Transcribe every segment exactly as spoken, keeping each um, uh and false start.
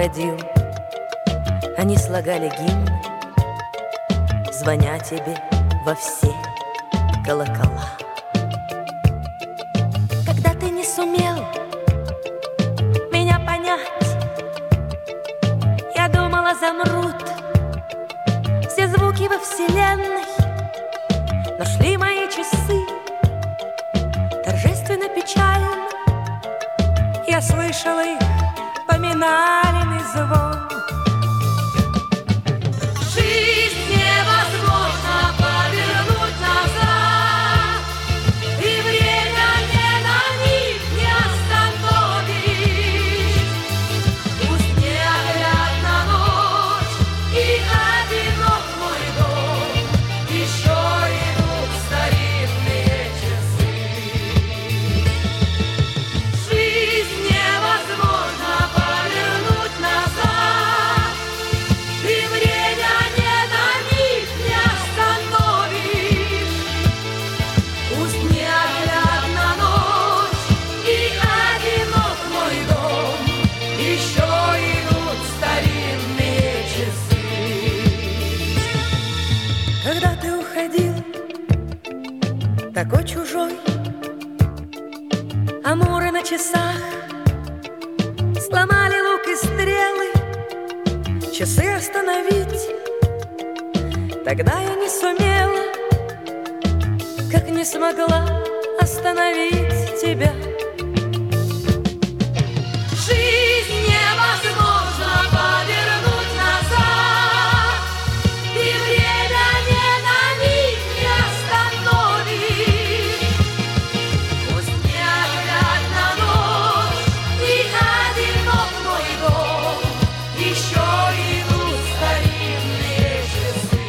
входил, они слагали гимн, звоня тебе во все колокола. Когда ты не сумел меня понять, я думала, замрут все звуки во вселенной, но шли мои часы торжественно печально. Я слышала их поминальный звон. Жизнь невозможно повернуть назад, и время ни на миг не остановишь. Пусть неоглядна ночь и одинок мой дом, еще идут старинные часы. Жизнь невозможно повернуть назад, и время ни на миг не остановишь. Пусть неоглядна ночь и одинок мой дом, еще идут старинные часы. Когда ты уходил, такой чужой, амуры на часах сломали лук и стрелы, часы остановить тогда я не сумела, как не смогла остановить тебя. Жизнь невозможно повернуть назад, и время ни на миг не остановишь. Пусть неоглядна ночь и одинок мой дом, еще идут старинные часы.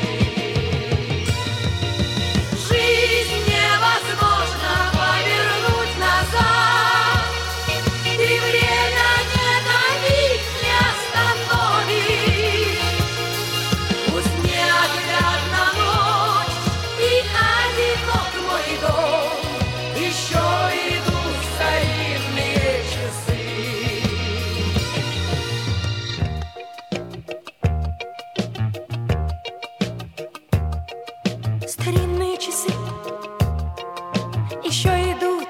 Жизнь невозможно повернуть назад, и время ни на миг не остановишь. Пусть неоглядна ночь и одинок мой дом, еще идут старинные часы. Старинные часы еще идут,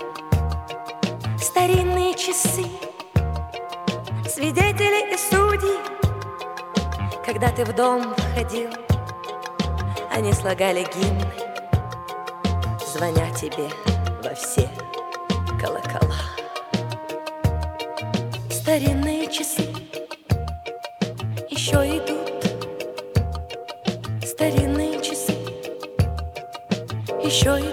старинные часы, свидетели и судьи. Когда ты в дом входил, они слагали гимны, звоня тебе во все колокола. Старинные часы еще идут, старинные часы еще идут.